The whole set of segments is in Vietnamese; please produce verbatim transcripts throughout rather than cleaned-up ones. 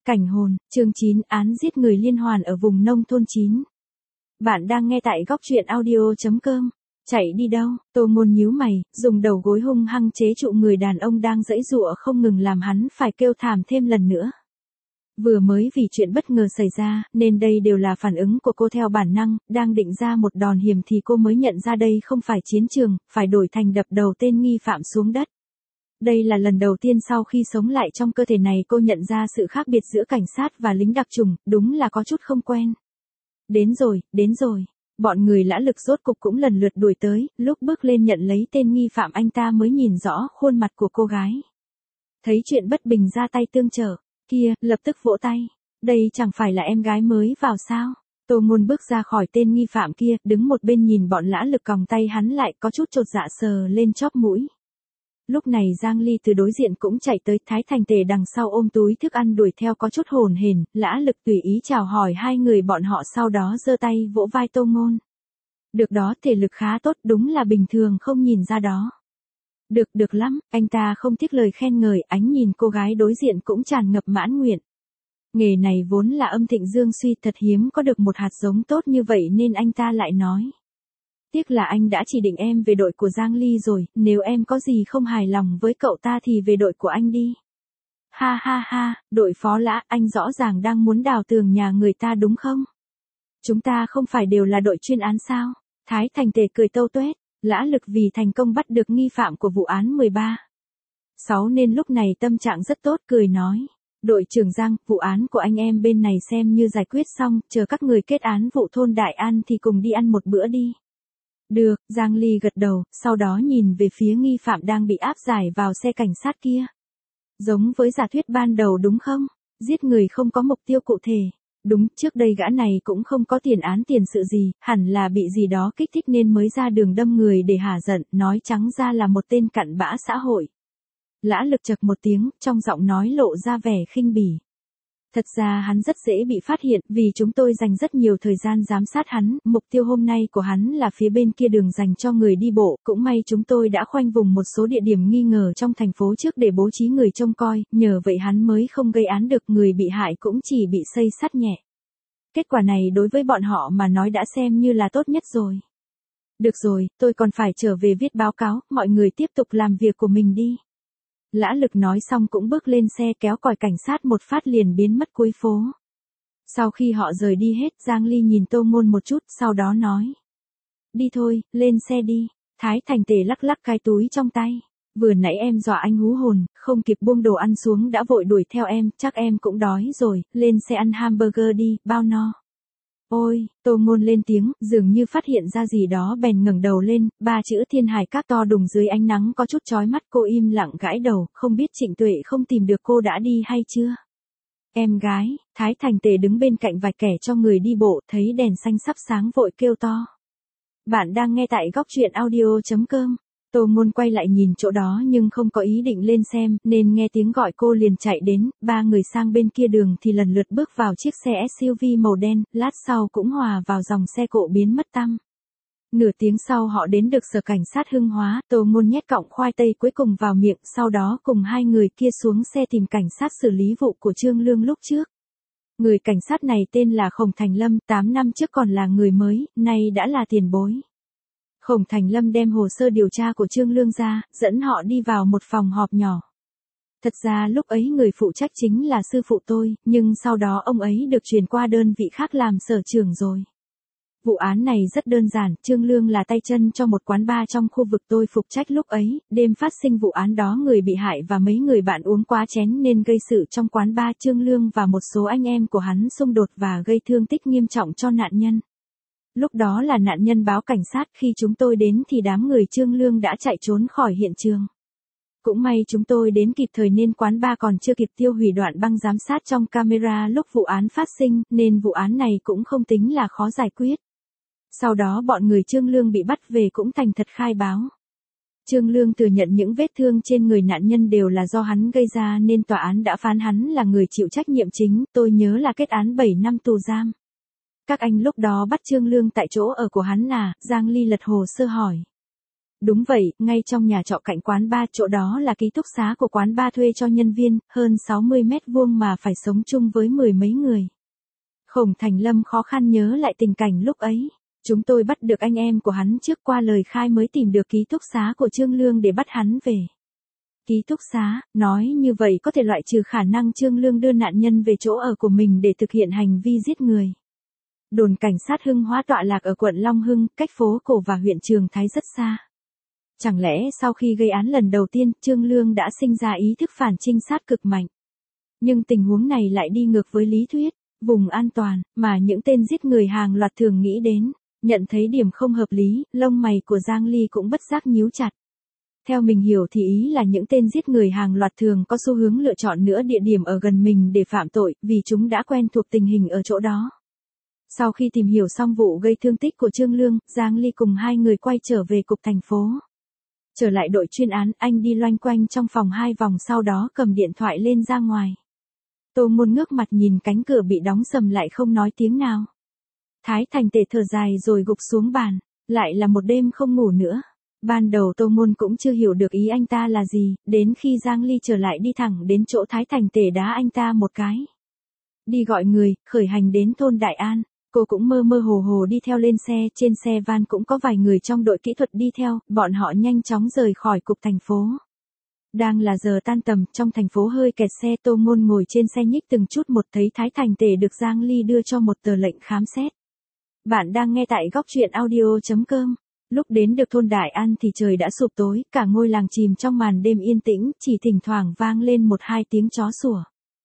Cảnh hồn, chương chín, án giết người liên hoàn ở vùng nông thôn chín. Bạn đang nghe tại góc truyện audio.com. Chạy đi đâu? Tô Ngôn nhíu mày, dùng đầu gối hung hăng chế trụ người đàn ông đang giãy giụa không ngừng làm hắn phải kêu thảm thêm lần nữa. Vừa mới vì chuyện bất ngờ xảy ra, nên đây đều là phản ứng của cô theo bản năng, đang định ra một đòn hiểm thì cô mới nhận ra đây không phải chiến trường, phải đổi thành đập đầu tên nghi phạm xuống đất. Đây là lần đầu tiên sau khi sống lại trong cơ thể này cô nhận ra sự khác biệt giữa cảnh sát và lính đặc chủng, đúng là có chút không quen. Đến rồi, đến rồi. Bọn người Lã Lực rốt cục cũng lần lượt đuổi tới, lúc bước lên nhận lấy tên nghi phạm anh ta mới nhìn rõ khuôn mặt của cô gái. Thấy chuyện bất bình ra tay tương trợ, kia, lập tức vỗ tay. Đây chẳng phải là em gái mới vào sao? Tô Ngôn bước ra khỏi tên nghi phạm kia, đứng một bên nhìn bọn Lã Lực còng tay hắn lại, có chút chột dạ sờ lên chóp mũi. Lúc này Giang Ly từ đối diện cũng chạy tới, Thái Thành Tề đằng sau ôm túi thức ăn đuổi theo có chút hồn hển, Lã Lực tùy ý chào hỏi hai người bọn họ sau đó giơ tay vỗ vai Tô Ngôn. Được đó, thể lực khá tốt, đúng là bình thường không nhìn ra đó. Được, được lắm, anh ta không tiếc lời khen ngợi, ánh nhìn cô gái đối diện cũng tràn ngập mãn nguyện. Nghề này vốn là âm thịnh dương suy, thật hiếm có được một hạt giống tốt như vậy nên anh ta lại nói. Tiếc là anh đã chỉ định em về đội của Giang Ly rồi, nếu em có gì không hài lòng với cậu ta thì về đội của anh đi. Ha ha ha, đội phó Lã, anh rõ ràng đang muốn đào tường nhà người ta đúng không? Chúng ta không phải đều là đội chuyên án sao? Thái Thành Tề cười tâu tuét, Lã Lực vì thành công bắt được nghi phạm của vụ án mười ba sáu nên lúc này tâm trạng rất tốt, cười nói. Đội trưởng Giang, vụ án của anh em bên này xem như giải quyết xong, chờ các người kết án vụ thôn Đại An thì cùng đi ăn một bữa đi. Được, Giang Ly gật đầu, sau đó nhìn về phía nghi phạm đang bị áp giải vào xe cảnh sát kia. Giống với giả thuyết ban đầu đúng không? Giết người không có mục tiêu cụ thể. Đúng, trước đây gã này cũng không có tiền án tiền sự gì, hẳn là bị gì đó kích thích nên mới ra đường đâm người để hả giận, nói trắng ra là một tên cặn bã xã hội. Lã Lực chậc một tiếng, trong giọng nói lộ ra vẻ khinh bỉ. Thật ra hắn rất dễ bị phát hiện, vì chúng tôi dành rất nhiều thời gian giám sát hắn, mục tiêu hôm nay của hắn là phía bên kia đường dành cho người đi bộ, cũng may chúng tôi đã khoanh vùng một số địa điểm nghi ngờ trong thành phố trước để bố trí người trông coi, nhờ vậy hắn mới không gây án được, người bị hại cũng chỉ bị xây sắt nhẹ. Kết quả này đối với bọn họ mà nói đã xem như là tốt nhất rồi. Được rồi, tôi còn phải trở về viết báo cáo, mọi người tiếp tục làm việc của mình đi. Lã Lực nói xong cũng bước lên xe kéo còi cảnh sát một phát liền biến mất cuối phố. Sau khi họ rời đi hết, Giang Ly nhìn Tô Ngôn một chút, sau đó nói. Đi thôi, lên xe đi. Thái Thành Tề lắc lắc cái túi trong tay. Vừa nãy em dọa anh hú hồn, không kịp buông đồ ăn xuống đã vội đuổi theo em, chắc em cũng đói rồi, lên xe ăn hamburger đi, bao no. Ôi, Tô Ngôn lên tiếng, dường như phát hiện ra gì đó bèn ngẩng đầu lên, ba chữ Thiên Hải Các to đùng dưới ánh nắng có chút chói mắt, cô im lặng gãi đầu, không biết Trịnh Tuệ không tìm được cô đã đi hay chưa. Em gái, Thái Thành Tề đứng bên cạnh vài kẻ cho người đi bộ, thấy đèn xanh sắp sáng vội kêu to. Bạn đang nghe tại góc truyện audio.com. Tô Ngôn quay lại nhìn chỗ đó nhưng không có ý định lên xem, nên nghe tiếng gọi cô liền chạy đến, ba người sang bên kia đường thì lần lượt bước vào chiếc xe ét u vê màu đen, lát sau cũng hòa vào dòng xe cộ biến mất tăm. Nửa tiếng sau họ đến được sở cảnh sát Hưng Hóa, Tô Ngôn nhét cọng khoai tây cuối cùng vào miệng, sau đó cùng hai người kia xuống xe tìm cảnh sát xử lý vụ của Trương Lương lúc trước. Người cảnh sát này tên là Khổng Thành Lâm, tám năm trước còn là người mới, nay đã là tiền bối. Khổng Thành Lâm đem hồ sơ điều tra của Trương Lương ra, dẫn họ đi vào một phòng họp nhỏ. Thật ra lúc ấy người phụ trách chính là sư phụ tôi, nhưng sau đó ông ấy được chuyển qua đơn vị khác làm sở trưởng rồi. Vụ án này rất đơn giản, Trương Lương là tay chân cho một quán bar trong khu vực tôi phụ trách lúc ấy, đêm phát sinh vụ án đó người bị hại và mấy người bạn uống quá chén nên gây sự trong quán bar, Trương Lương và một số anh em của hắn xung đột và gây thương tích nghiêm trọng cho nạn nhân. Lúc đó là nạn nhân báo cảnh sát, khi chúng tôi đến thì đám người Trương Lương đã chạy trốn khỏi hiện trường. Cũng may chúng tôi đến kịp thời nên quán bar còn chưa kịp tiêu hủy đoạn băng giám sát trong camera lúc vụ án phát sinh, nên vụ án này cũng không tính là khó giải quyết. Sau đó bọn người Trương Lương bị bắt về cũng thành thật khai báo. Trương Lương thừa nhận những vết thương trên người nạn nhân đều là do hắn gây ra nên tòa án đã phán hắn là người chịu trách nhiệm chính, tôi nhớ là kết án bảy năm tù giam. Các anh lúc đó bắt Trương Lương tại chỗ ở của hắn à? Giang Ly lật hồ sơ hỏi. Đúng vậy, ngay trong nhà trọ cạnh quán bar, chỗ đó là ký túc xá của quán bar thuê cho nhân viên, hơn sáu mươi mét vuông mà phải sống chung với mười mấy người. Khổng Thành Lâm khó khăn nhớ lại tình cảnh lúc ấy. Chúng tôi bắt được anh em của hắn trước, qua lời khai mới tìm được ký túc xá của Trương Lương để bắt hắn về. Ký túc xá, nói như vậy có thể loại trừ khả năng Trương Lương đưa nạn nhân về chỗ ở của mình để thực hiện hành vi giết người. Đồn cảnh sát Hưng Hóa tọa lạc ở quận Long Hưng, cách phố cổ và huyện Trường Thái rất xa. Chẳng lẽ sau khi gây án lần đầu tiên, Trương Lương đã sinh ra ý thức phản trinh sát cực mạnh? Nhưng tình huống này lại đi ngược với lý thuyết, vùng an toàn, mà những tên giết người hàng loạt thường nghĩ đến. Nhận thấy điểm không hợp lý, lông mày của Giang Ly cũng bất giác nhíu chặt. Theo mình hiểu thì ý là những tên giết người hàng loạt thường có xu hướng lựa chọn nữa địa điểm ở gần mình để phạm tội, vì chúng đã quen thuộc tình hình ở chỗ đó. Sau khi tìm hiểu xong vụ gây thương tích của Trương Lương, Giang Ly cùng hai người quay trở về cục thành phố. Trở lại đội chuyên án, anh đi loanh quanh trong phòng hai vòng, sau đó cầm điện thoại lên ra ngoài. Tô Môn ngước mặt nhìn cánh cửa bị đóng sầm lại không nói tiếng nào. Thái Thành Tề thở dài rồi gục xuống bàn, lại là một đêm không ngủ nữa. Ban đầu Tô Môn cũng chưa hiểu được ý anh ta là gì, đến khi Giang Ly trở lại đi thẳng đến chỗ Thái Thành Tề đá anh ta một cái. Đi gọi người, khởi hành đến thôn Đại An, cô cũng mơ mơ hồ hồ đi theo lên xe, trên xe van cũng có vài người trong đội kỹ thuật đi theo, bọn họ nhanh chóng rời khỏi cục thành phố. Đang là giờ tan tầm, trong thành phố hơi kẹt xe, Tô Môn ngồi trên xe nhích từng chút một, thấy Thái Thành Tề được Giang Ly đưa cho một tờ lệnh khám xét. Bạn đang nghe tại góc truyện audio chấm com. Lúc đến được thôn Đại An thì trời đã sụp tối, cả ngôi làng chìm trong màn đêm yên tĩnh, chỉ thỉnh thoảng vang lên một hai tiếng chó sủa.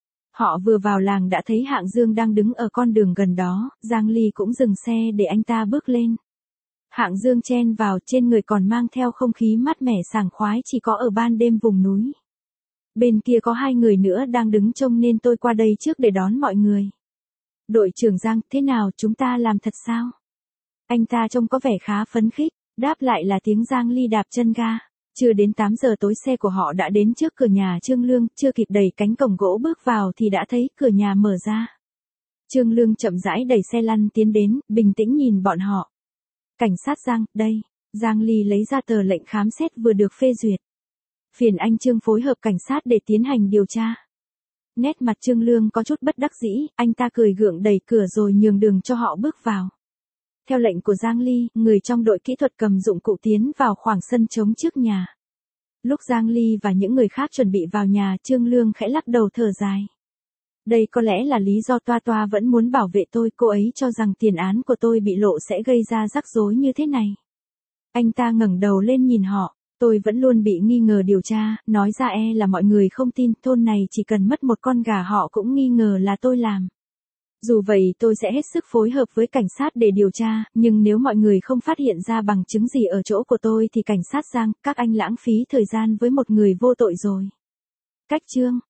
Họ vừa vào làng đã thấy Hạng Dương đang đứng ở con đường gần đó, Giang Ly cũng dừng xe để anh ta bước lên. Hạng Dương chen vào, trên người còn mang theo không khí mát mẻ sảng khoái chỉ có ở ban đêm vùng núi. Bên kia có hai người nữa đang đứng trông nên tôi qua đây trước để đón mọi người. Đội trưởng Giang, thế nào, chúng ta làm thật sao? Anh ta trông có vẻ khá phấn khích, đáp lại là tiếng Giang Ly đạp chân ga. Chưa đến tám giờ tối xe của họ đã đến trước cửa nhà Trương Lương, chưa kịp đẩy cánh cổng gỗ bước vào thì đã thấy cửa nhà mở ra. Trương Lương chậm rãi đẩy xe lăn tiến đến, bình tĩnh nhìn bọn họ. Cảnh sát Giang, đây. Giang Ly lấy ra tờ lệnh khám xét vừa được phê duyệt. Phiền anh Trương phối hợp cảnh sát để tiến hành điều tra. Nét mặt Trương Lương có chút bất đắc dĩ, anh ta cười gượng đẩy cửa rồi nhường đường cho họ bước vào. Theo lệnh của Giang Ly, người trong đội kỹ thuật cầm dụng cụ tiến vào khoảng sân trống trước nhà. Lúc Giang Ly và những người khác chuẩn bị vào nhà, Trương Lương khẽ lắc đầu thở dài. Đây có lẽ là lý do Toa Toa vẫn muốn bảo vệ tôi, cô ấy cho rằng tiền án của tôi bị lộ sẽ gây ra rắc rối như thế này. Anh ta ngẩng đầu lên nhìn họ, tôi vẫn luôn bị nghi ngờ điều tra, nói ra e là mọi người không tin, thôn này chỉ cần mất một con gà họ cũng nghi ngờ là tôi làm. Dù vậy tôi sẽ hết sức phối hợp với cảnh sát để điều tra, nhưng nếu mọi người không phát hiện ra bằng chứng gì ở chỗ của tôi thì cảnh sát Giang, các anh lãng phí thời gian với một người vô tội rồi. Cách Trương,